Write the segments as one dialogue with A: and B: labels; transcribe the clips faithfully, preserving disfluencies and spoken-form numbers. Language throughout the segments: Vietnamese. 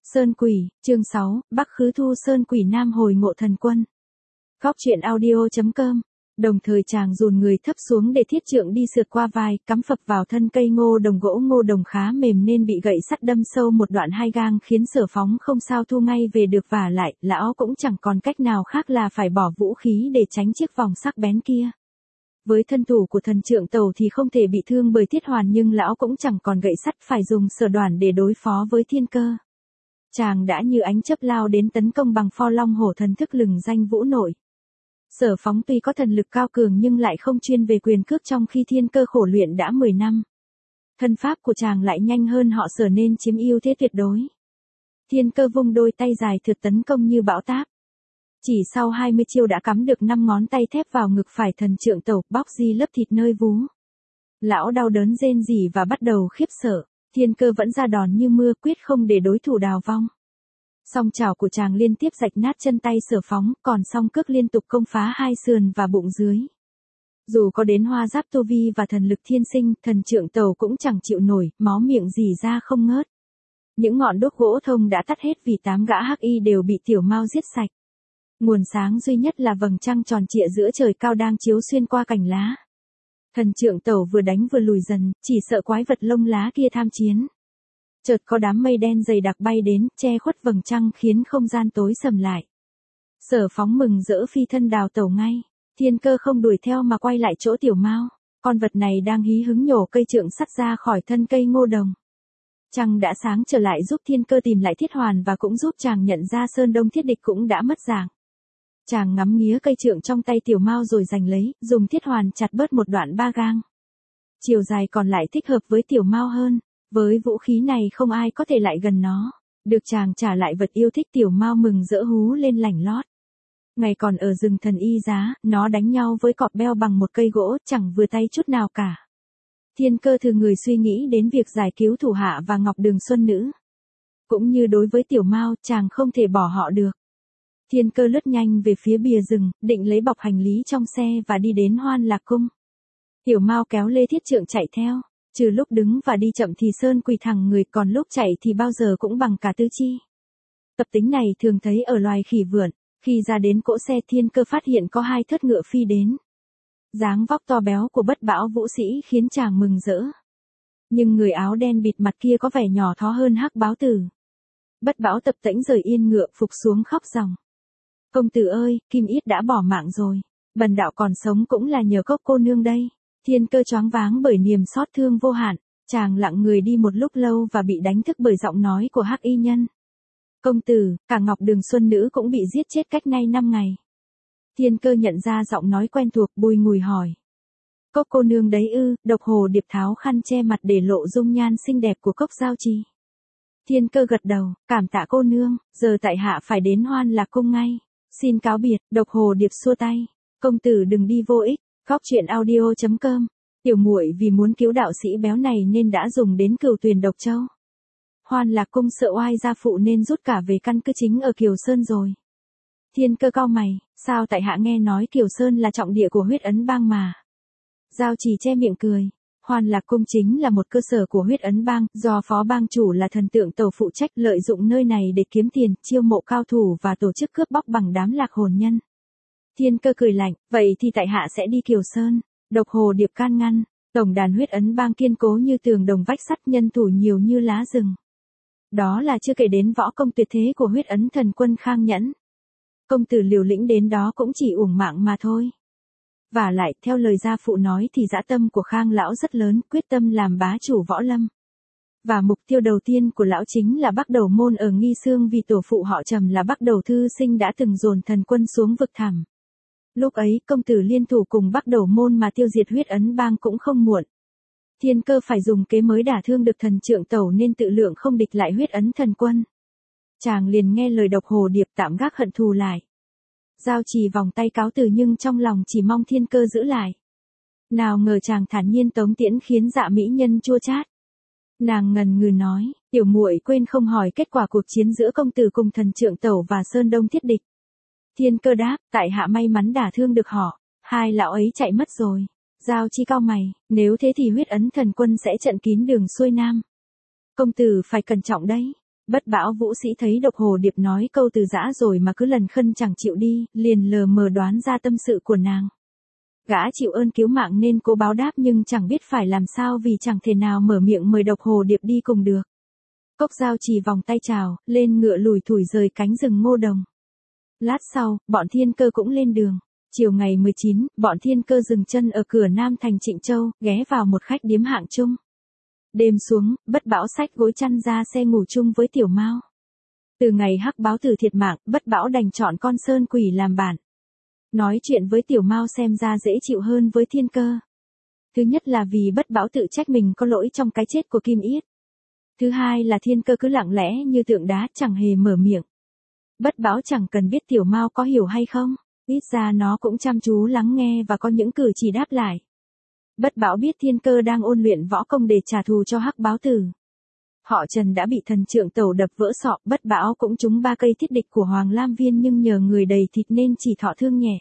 A: Sơn Quỷ, chương sáu, Bắc Khứ Thu Sơn Quỷ Nam hồi ngộ thần quân. Góc truyện audio chấm com. Đồng thời chàng dùn người thấp xuống để thiết trượng đi sượt qua vai, cắm phập vào thân cây ngô đồng. Gỗ ngô đồng khá mềm nên bị gậy sắt đâm sâu một đoạn hai gang, khiến Sở Phóng không sao thu ngay về được, vả lại, lão cũng chẳng còn cách nào khác là phải bỏ vũ khí để tránh chiếc vòng sắc bén kia. Với thân thủ của thần trượng tàu thì không thể bị thương bởi thiết hoàn, nhưng lão cũng chẳng còn gậy sắt, phải dùng sở đoản để đối phó với thiên cơ. Chàng đã như ánh chớp lao đến tấn công bằng pho long hổ thần thức lừng danh vũ nội. Sở Phóng tuy có thần lực cao cường nhưng lại không chuyên về quyền cước, trong khi thiên cơ khổ luyện đã mười năm. Thân pháp của chàng lại nhanh hơn họ Sở nên chiếm ưu thế tuyệt đối. Thiên cơ vung đôi tay dài thượt tấn công như bão táp. Chỉ sau hai mươi chiêu đã cắm được năm ngón tay thép vào ngực phải thần trượng tàu, bóc di lớp thịt nơi vú. Lão đau đớn rên rỉ và bắt đầu khiếp sợ. Thiên cơ vẫn ra đòn như mưa, quyết không để đối thủ đào vong. Song chảo của chàng liên tiếp rạch nát chân tay Sở Phóng, còn song cước liên tục công phá hai sườn và bụng dưới. Dù có đến hoa giáp tô vi và thần lực thiên sinh, thần trượng tàu cũng chẳng chịu nổi, máu miệng rỉ ra không ngớt. Những ngọn đuốc gỗ thông đã tắt hết vì tám gã hắc y đều bị tiểu mao giết sạch. Nguồn sáng duy nhất là vầng trăng tròn trịa giữa trời cao đang chiếu xuyên qua cành lá. Thần trượng tàu vừa đánh vừa lùi dần, chỉ sợ quái vật lông lá kia tham chiến. Chợt có đám mây đen dày đặc bay đến, che khuất vầng trăng khiến không gian tối sầm lại. Sở Phóng mừng rỡ phi thân đào tàu ngay. Thiên cơ không đuổi theo mà quay lại chỗ tiểu mao. Con vật này đang hí hứng nhổ cây trượng sắt ra khỏi thân cây ngô đồng. Trăng đã sáng trở lại giúp thiên cơ tìm lại thiết hoàn, và cũng giúp chàng nhận ra Sơn Đông thiết địch cũng đã mất dạng. Chàng ngắm nghía cây trượng trong tay tiểu mao rồi giành lấy, dùng thiết hoàn chặt bớt một đoạn ba gang. Chiều dài còn lại thích hợp với tiểu mao hơn. Với vũ khí này không ai có thể lại gần nó. Được chàng trả lại vật yêu thích, tiểu mao mừng rỡ hú lên lảnh lót. Ngày còn ở rừng thần y giá, nó đánh nhau với cọp beo bằng một cây gỗ, chẳng vừa tay chút nào cả. Thiên cơ thường người suy nghĩ đến việc giải cứu thủ hạ và Ngọc Đường Xuân Nữ. Cũng như đối với tiểu mao, chàng không thể bỏ họ được. Thiên cơ lướt nhanh về phía bìa rừng, định lấy bọc hành lý trong xe và đi đến Hoan Lạc Cung. Tiểu mao kéo lê thiết trượng chạy theo. Trừ lúc đứng và đi chậm thì Sơn Quỷ thẳng người, còn lúc chạy thì bao giờ cũng bằng cả tứ chi. Tập tính này thường thấy ở loài khỉ vượn. Khi ra đến cỗ xe, thiên cơ phát hiện có hai thớt ngựa phi đến. Dáng vóc to béo của Bất Bão vũ sĩ khiến chàng mừng rỡ. Nhưng người áo đen bịt mặt kia có vẻ nhỏ thó hơn Hắc Báo Tử. Bất Bão tập tễnh rời yên ngựa, phục xuống khóc ròng. Công tử ơi, Kim Yết đã bỏ mạng rồi. Bần đạo còn sống cũng là nhờ Cốc cô nương đây. Thiên cơ choáng váng bởi niềm xót thương vô hạn. Chàng lặng người đi một lúc lâu và bị đánh thức bởi giọng nói của Hắc Y nhân. Công tử, cả Ngọc Đường Xuân Nữ cũng bị giết chết cách nay năm ngày. Thiên cơ nhận ra giọng nói quen thuộc, bùi ngùi hỏi. Cốc cô nương đấy ư? Độc Hồ Điệp tháo khăn che mặt để lộ dung nhan xinh đẹp của Cốc Giao Trì. Thiên cơ gật đầu, cảm tạ cô nương, giờ tại hạ phải đến Hoan Lạc Cung ngay. Xin cáo biệt. Độc Hồ Điệp xua tay. Công tử đừng đi vô ích. Góc truyện audio chấm com. Tiểu muội vì muốn cứu đạo sĩ béo này nên đã dùng đến Cửu Tuyền Độc Châu. Hoan Lạc Cung sợ oai gia phụ nên rút cả về căn cứ chính ở Kiều Sơn rồi. Thiên cơ cau mày, sao tại hạ nghe nói Kiều Sơn là trọng địa của Huyết Ấn Bang mà. Giao Trì che miệng cười. Hoan Lạc Cung chính là một cơ sở của Huyết Ấn Bang, do phó bang chủ là thần tượng tàu phụ trách, lợi dụng nơi này để kiếm tiền, chiêu mộ cao thủ và tổ chức cướp bóc bằng đám lạc hồn nhân. Thiên cơ cười lạnh, vậy thì tại hạ sẽ đi Kiều Sơn. Độc Hồ Điệp can ngăn, tổng đàn Huyết Ấn Bang kiên cố như tường đồng vách sắt, nhân thủ nhiều như lá rừng. Đó là chưa kể đến võ công tuyệt thế của Huyết Ấn thần quân Khang Nhẫn. Công tử liều lĩnh đến đó cũng chỉ uổng mạng mà thôi. Vả lại, theo lời gia phụ nói thì dã tâm của Khang lão rất lớn, quyết tâm làm bá chủ võ lâm. Và mục tiêu đầu tiên của lão chính là Bắc Đầu Môn ở Nghi Sương, vì tổ phụ họ Trầm là Bắc Đầu thư sinh đã từng dồn thần quân xuống vực thẳm. Lúc ấy, công tử liên thủ cùng Bắc Đầu Môn mà tiêu diệt Huyết Ấn Bang cũng không muộn. Thiên cơ phải dùng kế mới đả thương được thần trượng tẩu nên tự lượng không địch lại Huyết Ấn thần quân. Chàng liền nghe lời Độc Hồ Điệp, tạm gác hận thù lại. Giao Trì vòng tay cáo từ nhưng trong lòng chỉ mong thiên cơ giữ lại. Nào ngờ chàng thản nhiên tống tiễn khiến dạ mỹ nhân chua chát. Nàng ngần ngừ nói, tiểu muội quên không hỏi kết quả cuộc chiến giữa công tử cùng thần trượng tẩu và Sơn Đông thiết địch. Thiên cơ đáp, tại hạ may mắn đả thương được họ, hai lão ấy chạy mất rồi. Giao Chi cau mày, nếu thế thì Huyết Ấn thần quân sẽ chặn kín đường xuôi nam. Công tử phải cẩn trọng đấy. Bất Bão Vũ Sĩ thấy Độc Hồ Điệp nói câu từ giã rồi mà cứ lần khân chẳng chịu đi, liền lờ mờ đoán ra tâm sự của nàng. Gã chịu ơn cứu mạng nên cố báo đáp nhưng chẳng biết phải làm sao vì chẳng thể nào mở miệng mời Độc Hồ Điệp đi cùng được. Cốc Dao chỉ vòng tay chào, lên ngựa lùi thủi rời cánh rừng ngô đồng. Lát sau, bọn Thiên Cơ cũng lên đường. Chiều ngày mười chín, bọn Thiên Cơ dừng chân ở cửa Nam thành Trịnh Châu, ghé vào một khách điếm hạng trung. Đêm xuống, Bất Bão xách gối chăn ra xe ngủ chung với Tiểu Mao. Từ ngày Hắc Báo Tử thiệt mạng, Bất Bão đành chọn con sơn quỷ làm bạn. Nói chuyện với Tiểu Mao xem ra dễ chịu hơn với Thiên Cơ. Thứ nhất là vì Bất Bão tự trách mình có lỗi trong cái chết của Kim Yết. Thứ hai là Thiên Cơ cứ lặng lẽ như tượng đá chẳng hề mở miệng. Bất Bão chẳng cần biết Tiểu Mao có hiểu hay không, ít ra nó cũng chăm chú lắng nghe và có những cử chỉ đáp lại. Bất Bão biết Thiên Cơ đang ôn luyện võ công để trả thù cho Hắc Báo Tử. Họ Trần đã bị thần trượng tẩu đập vỡ sọ, Bất Bão cũng trúng ba cây thiết địch của Hoàng Lam Viên nhưng nhờ người đầy thịt nên chỉ thọ thương nhẹ.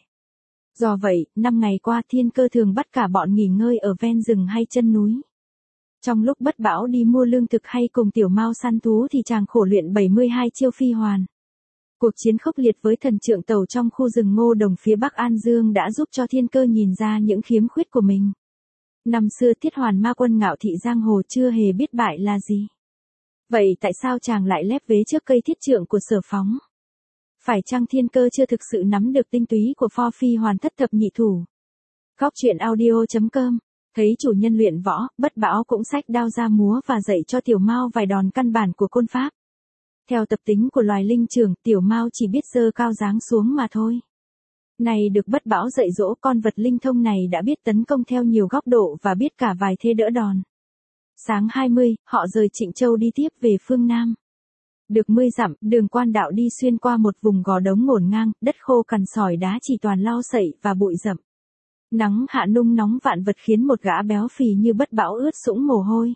A: Do vậy, năm ngày qua Thiên Cơ thường bắt cả bọn nghỉ ngơi ở ven rừng hay chân núi. Trong lúc Bất Bão đi mua lương thực hay cùng Tiểu Mao săn thú thì chàng khổ luyện bảy mươi hai chiêu phi hoàn. Cuộc chiến khốc liệt với thần trượng tẩu trong khu rừng ngô đồng phía bắc An Dương đã giúp cho Thiên Cơ nhìn ra những khiếm khuyết của mình. Năm xưa Thiết Hoàn ma quân ngạo thị giang hồ chưa hề biết bại là gì. Vậy tại sao chàng lại lép vế trước cây thiết trượng của Sở Phóng? Phải chăng Thiên Cơ chưa thực sự nắm được tinh túy của pho phi hoàn thất thập nhị thủ? Góc truyện audio chấm com. Thấy chủ nhân luyện võ, Bất Bão cũng xách đao ra múa và dạy cho Tiểu Mao vài đòn căn bản của côn pháp. Theo tập tính của loài linh trưởng, Tiểu Mao chỉ biết giơ cao giáng xuống mà thôi. Này được Bất Bão dạy dỗ, con vật linh thông này đã biết tấn công theo nhiều góc độ và biết cả vài thế đỡ đòn. Sáng hai mươi, họ rời Trịnh Châu đi tiếp về phương Nam. Được mươi dặm, đường quan đạo đi xuyên qua một vùng gò đống ngổn ngang, đất khô cằn sỏi đá chỉ toàn lau sậy và bụi rậm. Nắng hạ nung nóng vạn vật khiến một gã béo phì như Bất Bão ướt sũng mồ hôi.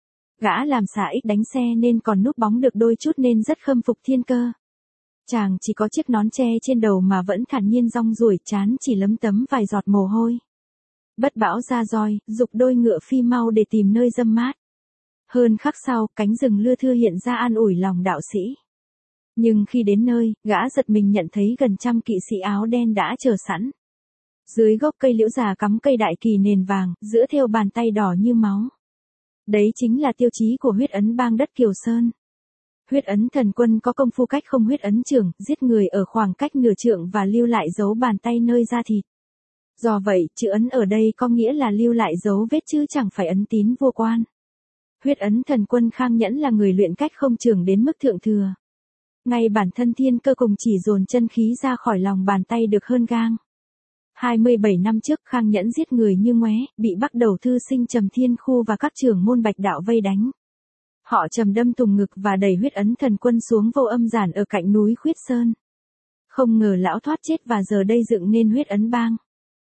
A: Gã làm xả ít đánh xe nên còn núp bóng được đôi chút nên rất khâm phục Thiên Cơ. Chàng chỉ có chiếc nón tre trên đầu mà vẫn thản nhiên rong ruổi, trán chỉ lấm tấm vài giọt mồ hôi. Bất Bão ra roi, giục đôi ngựa phi mau để tìm nơi râm mát. Hơn khắc sau, cánh rừng lưa thưa hiện ra an ủi lòng đạo sĩ. Nhưng khi đến nơi, gã giật mình nhận thấy gần trăm kỵ sĩ áo đen đã chờ sẵn. Dưới gốc cây liễu già cắm cây đại kỳ nền vàng, giữa thêu bàn tay đỏ như máu. Đấy chính là tiêu chí của huyết ấn bang đất Kiều Sơn. Huyết ấn thần quân có công phu cách không huyết ấn trưởng, giết người ở khoảng cách nửa trượng và lưu lại dấu bàn tay nơi da thịt. Do vậy, chữ ấn ở đây có nghĩa là lưu lại dấu vết chứ chẳng phải ấn tín vua quan. Huyết ấn thần quân Khang Nhẫn là người luyện cách không trưởng đến mức thượng thừa. Ngay bản thân Thiên Cơ cùng chỉ dồn chân khí ra khỏi lòng bàn tay được hơn gang. hai mươi bảy năm trước Khang Nhẫn giết người như ngoé, bị bắt đầu thư sinh Trầm Thiên Khu và các trưởng môn Bạch Đạo vây đánh. Họ Trầm đâm thùng ngực và đẩy huyết ấn thần quân xuống vô âm giản ở cạnh núi Khuyết Sơn. Không ngờ lão thoát chết và giờ đây dựng nên huyết ấn bang.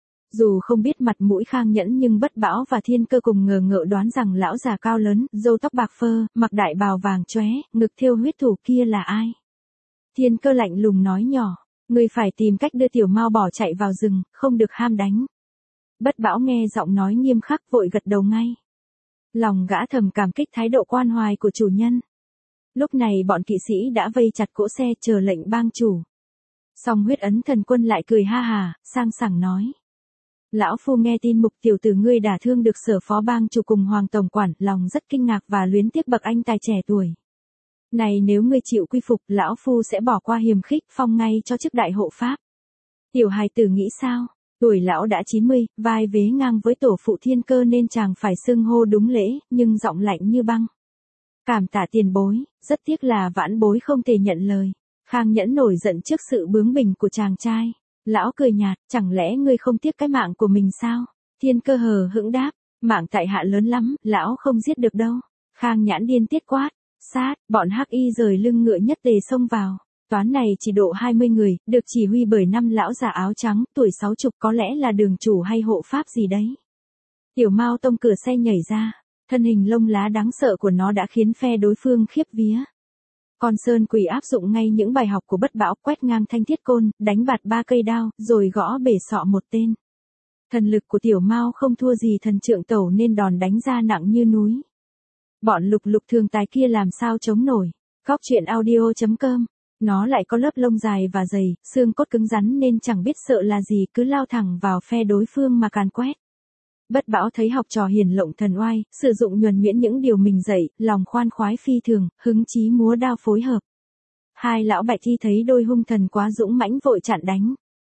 A: Dù không biết mặt mũi Khang Nhẫn nhưng Bất Bão và Thiên Cơ cùng ngờ ngợ đoán rằng lão già cao lớn, râu tóc bạc phơ, mặc đại bào vàng chóe, ngực thêu huyết thủ kia là ai. Thiên Cơ lạnh lùng nói nhỏ, người phải tìm cách đưa Tiểu Mao bỏ chạy vào rừng, không được ham đánh. Bất Bão nghe giọng nói nghiêm khắc vội gật đầu ngay. Lòng gã thầm cảm kích thái độ quan hoài của chủ nhân. Lúc này bọn kỵ sĩ đã vây chặt cỗ xe chờ lệnh bang chủ. Song huyết ấn thần quân lại cười ha hà, sang sảng nói. Lão phu nghe tin mục tiểu tử ngươi đả thương được Sở phó bang chủ cùng Hoàng tổng quản, lòng rất kinh ngạc và luyến tiếc bậc anh tài trẻ tuổi. Này nếu ngươi chịu quy phục, lão phu sẽ bỏ qua hiềm khích phong ngay cho chức đại hộ pháp. Tiểu hài tử nghĩ sao? Tuổi lão đã chín mươi, vai vế ngang với tổ phụ Thiên Cơ nên chàng phải xưng hô đúng lễ, nhưng giọng lạnh như băng. Cảm tạ tiền bối, rất tiếc là vãn bối không thể nhận lời. Khang Nhẫn nổi giận trước sự bướng bỉnh của chàng trai. Lão cười nhạt, chẳng lẽ ngươi không tiếc cái mạng của mình sao? Thiên Cơ hờ hững đáp, mạng tại hạ lớn lắm, lão không giết được đâu. Khang Nhãn điên tiết quát, sát, bọn hắc y rời lưng ngựa nhất tề xông vào. Toán này chỉ độ hai mươi người, được chỉ huy bởi năm lão già áo trắng, tuổi sáu chục, có lẽ là đường chủ hay hộ pháp gì đấy. Tiểu Mao tông cửa xe nhảy ra, thân hình lông lá đáng sợ của nó đã khiến phe đối phương khiếp vía. Con sơn quỷ áp dụng ngay những bài học của Bất Bão, quét ngang thanh thiết côn, đánh bạt ba cây đao, rồi gõ bể sọ một tên. Thần lực của Tiểu Mao không thua gì thần trượng tẩu nên đòn đánh ra nặng như núi. Bọn lục lục thường tài kia làm sao chống nổi. Cóc truyện audio chấm com. Nó lại có lớp lông dài và dày, xương cốt cứng rắn nên chẳng biết sợ là gì, cứ lao thẳng vào phe đối phương mà càn quét. Bất Bão thấy học trò hiển lộng thần oai, sử dụng nhuần nhuyễn những điều mình dạy, lòng khoan khoái phi thường, hứng chí múa đao phối hợp. Hai lão bạch thi thấy đôi hung thần quá dũng mãnh vội chặn đánh.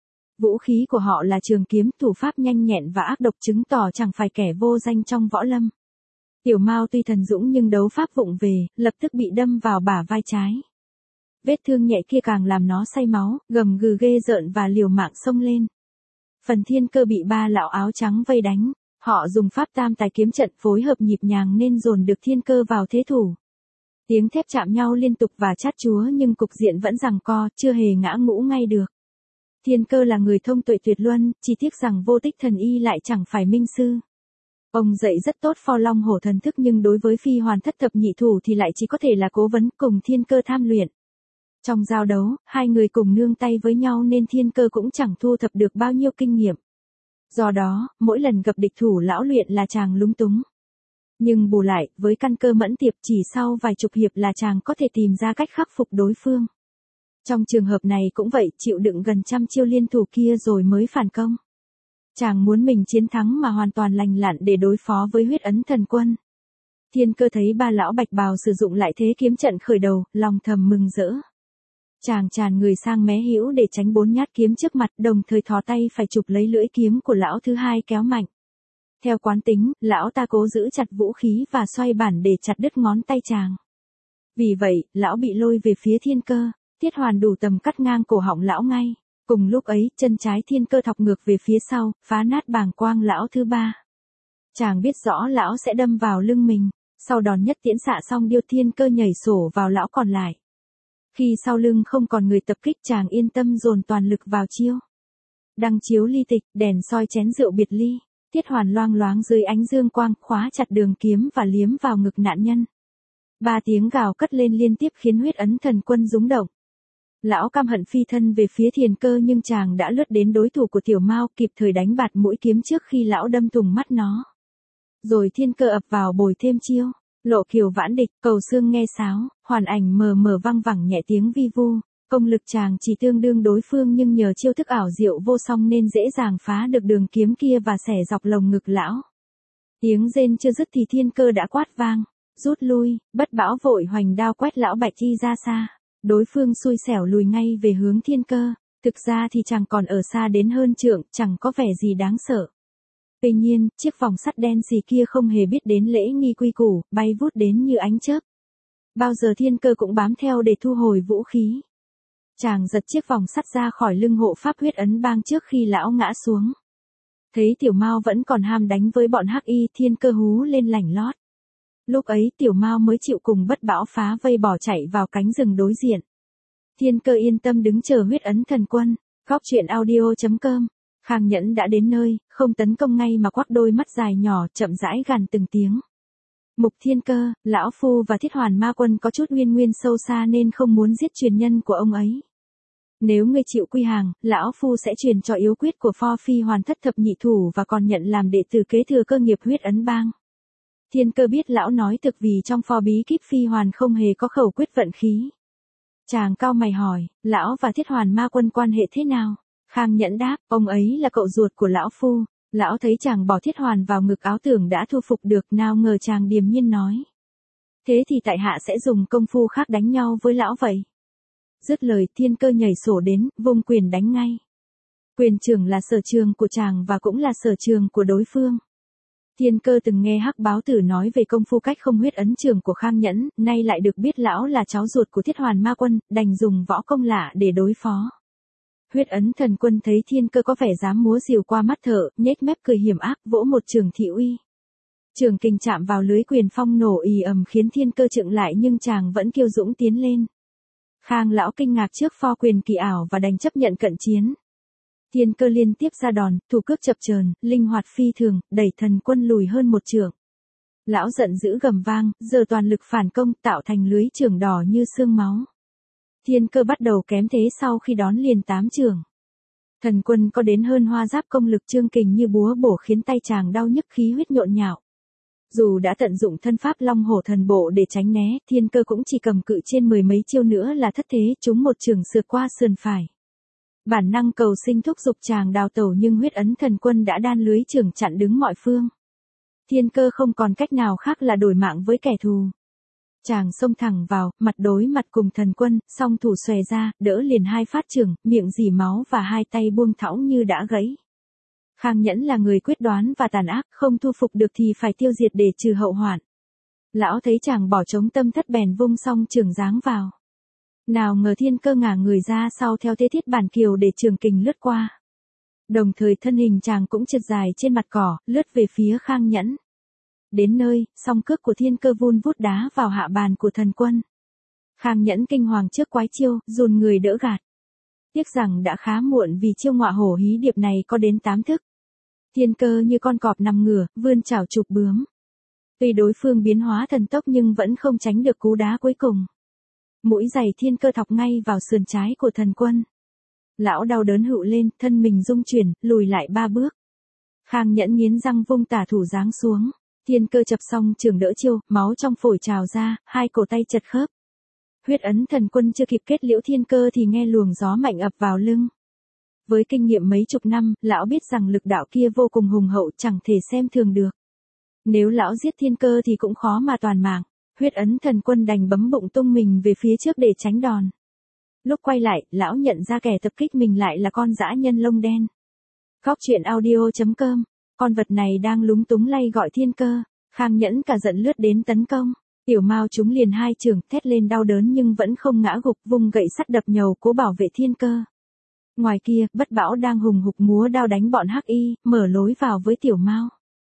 A: Vũ khí của họ là trường kiếm, thủ pháp nhanh nhẹn và ác độc, chứng tỏ chẳng phải kẻ vô danh trong võ lâm. Tiểu Mao tuy thần dũng nhưng đấu pháp vụng về, lập tức bị đâm vào bả vai trái. Vết thương nhẹ kia càng làm nó say máu, gầm gừ ghê rợn và liều mạng xông lên. Phần Thiên Cơ bị ba lão áo trắng vây đánh, họ dùng pháp tam tài kiếm trận phối hợp nhịp nhàng nên dồn được Thiên Cơ vào thế thủ. Tiếng thép chạm nhau liên tục và chát chúa nhưng cục diện vẫn giằng co, chưa hề ngã ngũ ngay được. Thiên Cơ là người thông tuệ tuyệt luân, chỉ tiếc rằng Vô Tích Thần Y lại chẳng phải minh sư. Ông dạy rất tốt Pho Long Hổ thần thức nhưng đối với Phi Hoàn thất thập nhị thủ thì lại chỉ có thể là cố vấn cùng Thiên Cơ tham luyện. Trong giao đấu, hai người cùng nương tay với nhau nên Thiên Cơ cũng chẳng thu thập được bao nhiêu kinh nghiệm. Do đó, mỗi lần gặp địch thủ lão luyện là chàng lúng túng. Nhưng bù lại, với căn cơ mẫn tiệp chỉ sau vài chục hiệp là chàng có thể tìm ra cách khắc phục đối phương. Trong trường hợp này cũng vậy, chịu đựng gần trăm chiêu liên thủ kia rồi mới phản công. Chàng muốn mình chiến thắng mà hoàn toàn lành lặn để đối phó với Huyết Ấn Thần Quân. Thiên Cơ thấy ba lão bạch bào sử dụng lại thế kiếm trận khởi đầu, lòng thầm mừng rỡ. Chàng tràn người sang mé hữu để tránh bốn nhát kiếm trước mặt, đồng thời thò tay phải chụp lấy lưỡi kiếm của lão thứ hai kéo mạnh. Theo quán tính, lão ta cố giữ chặt vũ khí và xoay bản để chặt đứt ngón tay chàng. Vì vậy, lão bị lôi về phía Thiên Cơ, Thiết Hoàn đủ tầm cắt ngang cổ họng lão ngay. Cùng lúc ấy, chân trái Thiên Cơ thọc ngược về phía sau, phá nát bàng quang lão thứ ba. Chàng biết rõ lão sẽ đâm vào lưng mình, sau đòn nhất tiễn xạ xong điêu Thiên Cơ nhảy sổ vào lão còn lại. Khi sau lưng không còn người tập kích chàng yên tâm dồn toàn lực vào chiêu. Đăng chiếu ly tịch, đèn soi chén rượu biệt ly, Thiết Hoàn loang loáng dưới ánh dương quang, khóa chặt đường kiếm và liếm vào ngực nạn nhân. Ba tiếng gào cất lên liên tiếp khiến Huyết Ấn Thần Quân rúng động. Lão căm hận phi thân về phía Thiên Cơ nhưng chàng đã lướt đến đối thủ của Tiểu Mao, kịp thời đánh bạt mũi kiếm trước khi lão đâm thủng mắt nó. Rồi Thiên Cơ ập vào bồi thêm chiêu, lộ kiều vãn địch, cầu xương nghe sáo, hoàn ảnh mờ mờ văng vẳng nhẹ tiếng vi vu. Công lực chàng chỉ tương đương đối phương nhưng nhờ chiêu thức ảo diệu vô song nên dễ dàng phá được đường kiếm kia và xẻ dọc lồng ngực lão. Tiếng rên chưa dứt thì Thiên Cơ đã quát vang, rút lui. Bất Bão vội hoành đao quét lão bạch thi ra xa. Đối phương xui xẻo lùi ngay về hướng Thiên Cơ, thực ra thì chàng còn ở xa đến hơn trượng, chẳng có vẻ gì đáng sợ. Tuy nhiên, chiếc vòng sắt đen xì kia không hề biết đến lễ nghi quy củ, bay vút đến như ánh chớp. Bao giờ Thiên Cơ cũng bám theo để thu hồi vũ khí. Chàng giật chiếc vòng sắt ra khỏi lưng hộ pháp Huyết Ấn Bang trước khi lão ngã xuống. Thấy Tiểu Mao vẫn còn ham đánh với bọn hắc y, Thiên Cơ hú lên lảnh lót. Lúc ấy Tiểu Mao mới chịu cùng Bất Bão phá vây bỏ chạy vào cánh rừng đối diện. Thiên Cơ yên tâm đứng chờ Huyết Ấn Thần Quân. Cóc truyện audio chấm com. Khang Nhẫn đã đến nơi, không tấn công ngay mà quắc đôi mắt dài nhỏ, chậm rãi gằn từng tiếng. Mục Thiên Cơ, lão phu và Thiết Hoàn Ma Quân có chút uyên nguyên sâu xa nên không muốn giết truyền nhân của ông ấy. Nếu ngươi chịu quy hàng, lão phu sẽ truyền cho yếu quyết của Pho Phi Hoàn thất thập nhị thủ và còn nhận làm đệ tử kế thừa cơ nghiệp Huyết Ấn Bang. Thiên Cơ biết lão nói thực vì trong Pho bí kíp Phi Hoàn không hề có khẩu quyết vận khí. Chàng cau mày hỏi, lão và Thiết Hoàn Ma Quân quan hệ thế nào? Khang Nhẫn đáp, ông ấy là cậu ruột của lão phu. Lão thấy chàng bỏ Thiết Hoàn vào ngực áo tưởng đã thu phục được, nào ngờ chàng điềm nhiên nói. Thế thì tại hạ sẽ dùng công phu khác đánh nhau với lão vậy. Dứt lời Thiên Cơ nhảy sổ đến, vung quyền đánh ngay. Quyền trưởng là sở trường của chàng và cũng là sở trường của đối phương. Thiên Cơ từng nghe Hắc Báo Tử nói về công phu cách không huyết ấn trường của Khang Nhẫn, nay lại được biết lão là cháu ruột của Thiết Hoàn Ma Quân, đành dùng võ công lạ để đối phó. Huyết Ấn Thần Quân thấy Thiên Cơ có vẻ dám múa rìu qua mắt thợ, nhếch mép cười hiểm ác, vỗ một trường thị uy. Trường kình chạm vào lưới quyền phong nổ ì ầm khiến Thiên Cơ chững lại nhưng chàng vẫn kiêu dũng tiến lên. Khang lão kinh ngạc trước pho quyền kỳ ảo và đành chấp nhận cận chiến. Thiên Cơ liên tiếp ra đòn, thủ cước chập chờn, linh hoạt phi thường, đẩy Thần Quân lùi hơn một trượng. Lão giận dữ gầm vang, giờ toàn lực phản công tạo thành lưới trường đỏ như xương máu. Thiên Cơ bắt đầu kém thế sau khi đón liền tám trường. Thần Quân có đến hơn hoa giáp công lực trương kình như búa bổ khiến tay chàng đau nhức khí huyết nhộn nhạo. Dù đã tận dụng thân pháp long hổ thần bộ để tránh né, thiên cơ cũng chỉ cầm cự trên mười mấy chiêu nữa là thất thế, chúng một trường sượt qua sườn phải. Bản năng cầu sinh thúc giục chàng đào tẩu nhưng huyết ấn thần quân đã đan lưới trường chặn đứng mọi phương. Thiên cơ không còn cách nào khác là đổi mạng với kẻ thù. Chàng xông thẳng vào, mặt đối mặt cùng thần quân, song thủ xòe ra, đỡ liền hai phát trường, miệng dì máu và hai tay buông thõng như đã gãy. Khang Nhẫn là người quyết đoán và tàn ác, không thu phục được thì phải tiêu diệt để trừ hậu hoạn. Lão thấy chàng bỏ trống tâm thất bèn vung song trường giáng vào. Nào ngờ thiên cơ ngả người ra sau theo thế thiết bản kiều để trường kình lướt qua. Đồng thời thân hình chàng cũng trượt dài trên mặt cỏ, lướt về phía Khang Nhẫn. Đến nơi, song cước của thiên cơ vun vút đá vào hạ bàn của thần quân. Khang Nhẫn kinh hoàng trước quái chiêu, dồn người đỡ gạt. Tiếc rằng đã khá muộn vì chiêu ngọa hổ hí điệp này có đến tám thức. Thiên cơ như con cọp nằm ngửa, vươn chảo chụp bướm. Tuy đối phương biến hóa thần tốc nhưng vẫn không tránh được cú đá cuối cùng. Mũi giày thiên cơ thọc ngay vào sườn trái của thần quân. Lão đau đớn hự lên, thân mình rung chuyển, lùi lại ba bước. Khang Nhẫn nghiến răng vung tả thủ giáng xuống. Thiên cơ chập xong trường đỡ chiêu, máu trong phổi trào ra, hai cổ tay chật khớp. Huyết ấn thần quân chưa kịp kết liễu thiên cơ thì nghe luồng gió mạnh ập vào lưng. Với kinh nghiệm mấy chục năm, lão biết rằng lực đạo kia vô cùng hùng hậu, chẳng thể xem thường được. Nếu lão giết thiên cơ thì cũng khó mà toàn mạng. Huyết ấn thần quân đành bấm bụng tung mình về phía trước để tránh đòn. Lúc quay lại, lão nhận ra kẻ tập kích mình lại là con dã nhân lông đen. Góc truyện audio chấm com. Con vật này đang lúng túng lay gọi thiên cơ. Khang Nhẫn cả giận lướt đến tấn công. Tiểu Mao trúng liền hai trường, thét lên đau đớn nhưng vẫn không ngã gục, vung gậy sắt đập nhầu cố bảo vệ thiên cơ. Ngoài kia, Bất Bão đang hùng hục múa đao đánh bọn hắc y, mở lối vào với Tiểu Mao.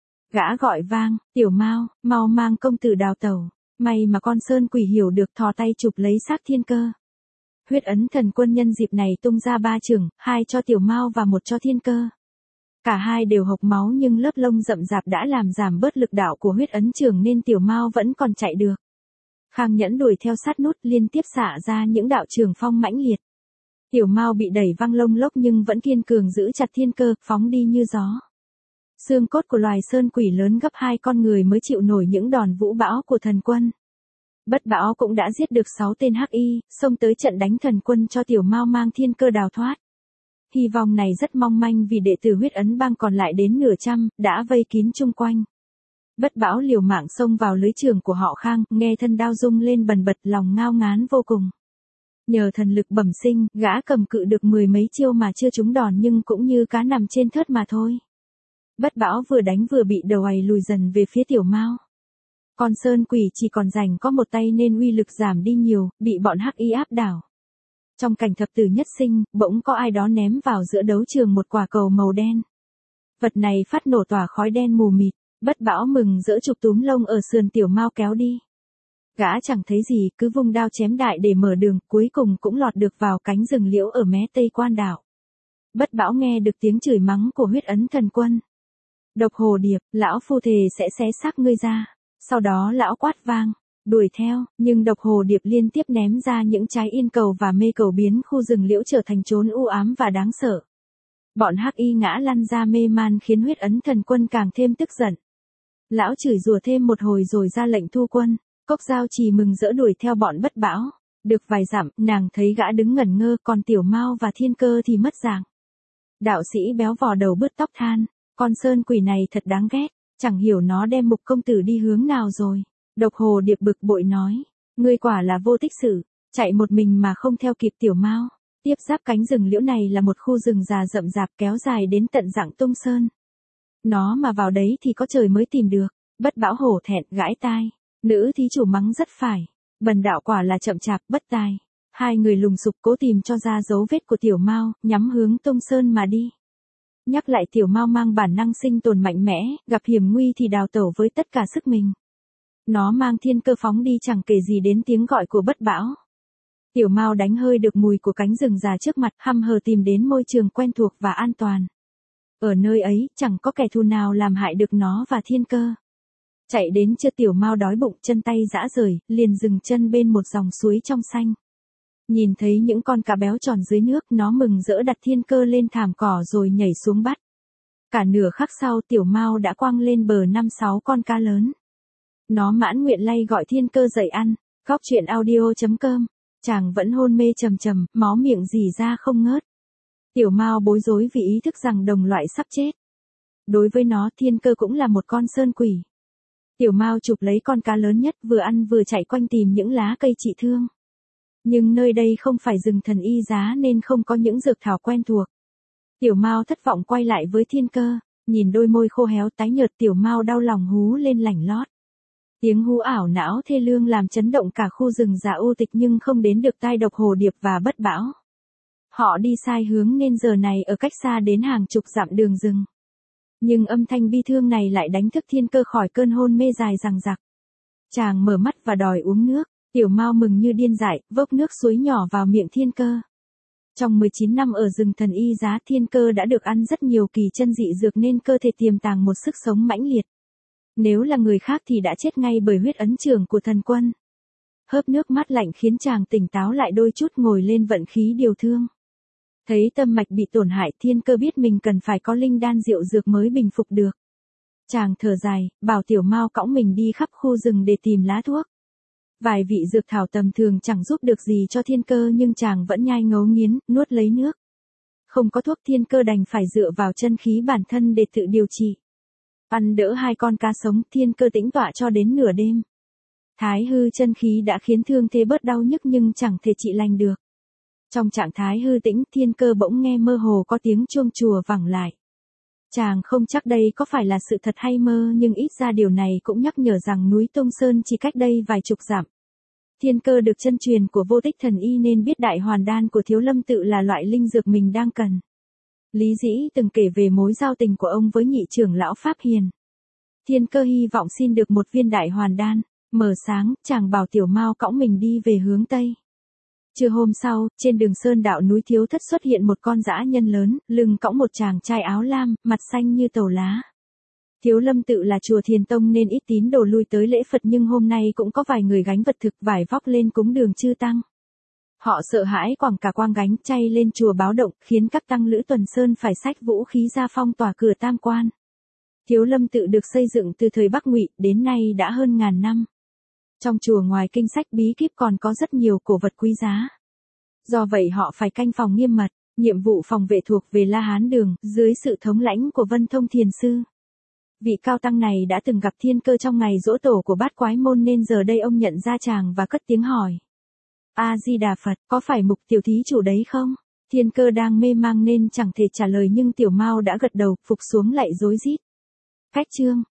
A: Gã gọi vang, Tiểu Mao, mau mang công tử đào tẩu. May mà con sơn quỷ hiểu được, thò tay chụp lấy xác thiên cơ. Huyết ấn thần quân nhân dịp này tung ra ba trường, hai cho Tiểu Mao và một cho thiên cơ. Cả hai đều hộc máu nhưng lớp lông rậm rạp đã làm giảm bớt lực đạo của huyết ấn trường nên Tiểu Mao vẫn còn chạy được. Khang Nhẫn đuổi theo sát nút liên tiếp xả ra những đạo trường phong mãnh liệt. Tiểu Mao bị đẩy văng lông lốc nhưng vẫn kiên cường giữ chặt thiên cơ, phóng đi như gió. Xương cốt của loài sơn quỷ lớn gấp hai con người mới chịu nổi những đòn vũ bão của thần quân. Bất Bão cũng đã giết được sáu tên hắc y, xông tới trận đánh thần quân cho Tiểu Mao mang thiên cơ đào thoát. Hy vọng này rất mong manh vì đệ tử huyết ấn bang còn lại đến nửa trăm, đã vây kín chung quanh. Bất Bão liều mạng xông vào lưới trường của họ Khang, nghe thân đao rung lên bần bật, lòng ngao ngán vô cùng. Nhờ thần lực bẩm sinh, gã cầm cự được mười mấy chiêu mà chưa trúng đòn nhưng cũng như cá nằm trên thớt mà thôi. Bất Bão vừa đánh vừa bị đầu ầy lùi dần về phía Tiểu Mao. Con sơn quỷ chỉ còn dành có một tay nên uy lực giảm đi nhiều, bị bọn hắc y áp đảo. Trong cảnh thập tử nhất sinh, bỗng có ai đó ném vào giữa đấu trường một quả cầu màu đen. Vật này phát nổ tỏa khói đen mù mịt, Bất Bão mừng rỡ chụp túm lông ở sườn Tiểu Mao kéo đi. Gã chẳng thấy gì, cứ vung đao chém đại để mở đường, cuối cùng cũng lọt được vào cánh rừng liễu ở mé tây quan đảo. Bất Bão nghe được tiếng chửi mắng của huyết ấn thần quân. Độc hồ điệp, lão phu thề sẽ xé xác ngươi ra. Sau đó lão quát vang, đuổi theo, nhưng độc hồ điệp liên tiếp ném ra những trái yên cầu và mê cầu biến khu rừng liễu trở thành chốn u ám và đáng sợ. Bọn hắc y ngã lăn ra mê man khiến huyết ấn thần quân càng thêm tức giận. Lão chửi rủa thêm một hồi rồi ra lệnh thu quân. Cốc Giao Trì mừng rỡ đuổi theo bọn Bất Bão. Được vài dặm, nàng thấy gã đứng ngẩn ngơ, còn Tiểu Mao và thiên cơ thì mất dạng. Đạo sĩ béo vò đầu bứt tóc than, con sơn quỷ này thật đáng ghét, chẳng hiểu nó đem Mục công tử đi hướng nào rồi. Độc hồ điệp bực bội nói, ngươi quả là vô tích sự, chạy một mình mà không theo kịp Tiểu Mao. Tiếp giáp cánh rừng liễu này là một khu rừng già rậm rạp kéo dài đến tận Dặng Tung Sơn. Nó mà vào đấy thì có trời mới tìm được. Bất Bão hổ thẹn gãi tai. Nữ thí chủ mắng rất phải. Bần đạo quả là chậm chạp bất tài. Hai người lùng sục cố tìm cho ra dấu vết của Tiểu Mao, nhắm hướng Tung Sơn mà đi. Nhắc lại Tiểu Mao mang bản năng sinh tồn mạnh mẽ, gặp hiểm nguy thì đào tẩu với tất cả sức mình. Nó mang thiên cơ phóng đi chẳng kể gì đến tiếng gọi của Bất Bão. Tiểu Mao đánh hơi được mùi của cánh rừng già trước mặt, hăm hờ tìm đến môi trường quen thuộc và an toàn. Ở nơi ấy, chẳng có kẻ thù nào làm hại được nó và thiên cơ. Chạy đến chưa Tiểu Mao đói bụng, chân tay rã rời, liền dừng chân bên một dòng suối trong xanh. Nhìn thấy những con cá béo tròn dưới nước, nó mừng rỡ đặt thiên cơ lên thảm cỏ rồi nhảy xuống bắt. Cả nửa khắc sau tiểu mao đã quăng lên bờ năm sáu con cá lớn. Nó mãn nguyện lay gọi Thiên Cơ dậy ăn. Góc truyện audio chấm com. Chàng vẫn hôn mê trầm trầm, máu miệng rỉ ra không ngớt. Tiểu mao bối rối vì ý thức rằng đồng loại sắp chết. Đối với nó Thiên Cơ cũng là một con sơn quỷ. Tiểu mao chụp lấy con cá lớn nhất vừa ăn vừa chạy quanh tìm những lá cây trị thương. Nhưng nơi đây không phải rừng thần y giá nên không có những dược thảo quen thuộc. Tiểu mao thất vọng quay lại với Thiên Cơ, nhìn đôi môi khô héo tái nhợt tiểu mao đau lòng hú lên lảnh lót. Tiếng hú ảo não thê lương làm chấn động cả khu rừng già u tịch nhưng không đến được tai độc hồ điệp và bất bão. Họ đi sai hướng nên giờ này ở cách xa đến hàng chục dặm đường rừng. Nhưng âm thanh bi thương này lại đánh thức Thiên Cơ khỏi cơn hôn mê dài dằng dặc. Chàng mở mắt và đòi uống nước, tiểu mao mừng như điên dại, vốc nước suối nhỏ vào miệng Thiên Cơ. Trong mười chín năm ở rừng thần y giá Thiên Cơ đã được ăn rất nhiều kỳ chân dị dược nên cơ thể tiềm tàng một sức sống mãnh liệt. Nếu là người khác thì đã chết ngay bởi huyết ấn trưởng của thần quân. Hớp nước mát lạnh khiến chàng tỉnh táo lại đôi chút ngồi lên vận khí điều thương. Thấy tâm mạch bị tổn hại Thiên Cơ biết mình cần phải có linh đan rượu dược mới bình phục được. Chàng thở dài, bảo tiểu mao cõng mình đi khắp khu rừng để tìm lá thuốc. Vài vị dược thảo tầm thường chẳng giúp được gì cho Thiên Cơ nhưng chàng vẫn nhai ngấu nghiến, nuốt lấy nước. Không có thuốc Thiên Cơ đành phải dựa vào chân khí bản thân để tự điều trị. Ăn đỡ hai con cá sống Thiên Cơ tĩnh tọa cho đến nửa đêm. Thái hư chân khí đã khiến thương thế bớt đau nhức nhưng chẳng thể trị lành được. Trong trạng thái hư tĩnh Thiên Cơ bỗng nghe mơ hồ có tiếng chuông chùa vẳng lại. Chàng không chắc đây có phải là sự thật hay mơ nhưng ít ra điều này cũng nhắc nhở rằng núi Tông Sơn chỉ cách đây vài chục dặm. Thiên Cơ được chân truyền của Vô Tích Thần Y nên biết đại hoàn đan của Thiếu Lâm Tự là loại linh dược mình đang cần. Lý Dĩ từng kể về mối giao tình của ông với nhị trưởng lão Pháp Hiền. Thiên Cơ hy vọng xin được một viên đại hoàn đan. Mở sáng, chàng bảo tiểu mao cõng mình đi về hướng Tây. Trưa hôm sau, trên đường sơn đạo núi Thiếu Thất xuất hiện một con dã nhân lớn, lưng cõng một chàng trai áo lam, mặt xanh như tàu lá. Thiếu Lâm Tự là chùa Thiền Tông nên ít tín đồ lui tới lễ Phật nhưng hôm nay cũng có vài người gánh vật thực vải vóc lên cúng đường chư tăng. Họ sợ hãi quẳng cả quang gánh chay lên chùa báo động khiến các tăng lữ tuần sơn phải xách vũ khí ra phong tỏa cửa tam quan. Thiếu Lâm Tự được xây dựng từ thời Bắc Ngụy đến nay đã hơn ngàn năm. Trong chùa ngoài kinh sách bí kíp còn có rất nhiều cổ vật quý giá. Do vậy họ phải canh phòng nghiêm mật, nhiệm vụ phòng vệ thuộc về La Hán Đường, dưới sự thống lãnh của Vân Thông Thiền Sư. Vị cao tăng này đã từng gặp Thiên Cơ trong ngày giỗ tổ của Bát Quái Môn nên giờ đây ông nhận ra chàng và cất tiếng hỏi. A-di-đà Phật, có phải Mục tiểu thí chủ đấy không? Thiên Cơ đang mê mang nên chẳng thể trả lời nhưng tiểu mao đã gật đầu, phục xuống lại rối rít. Cách chương.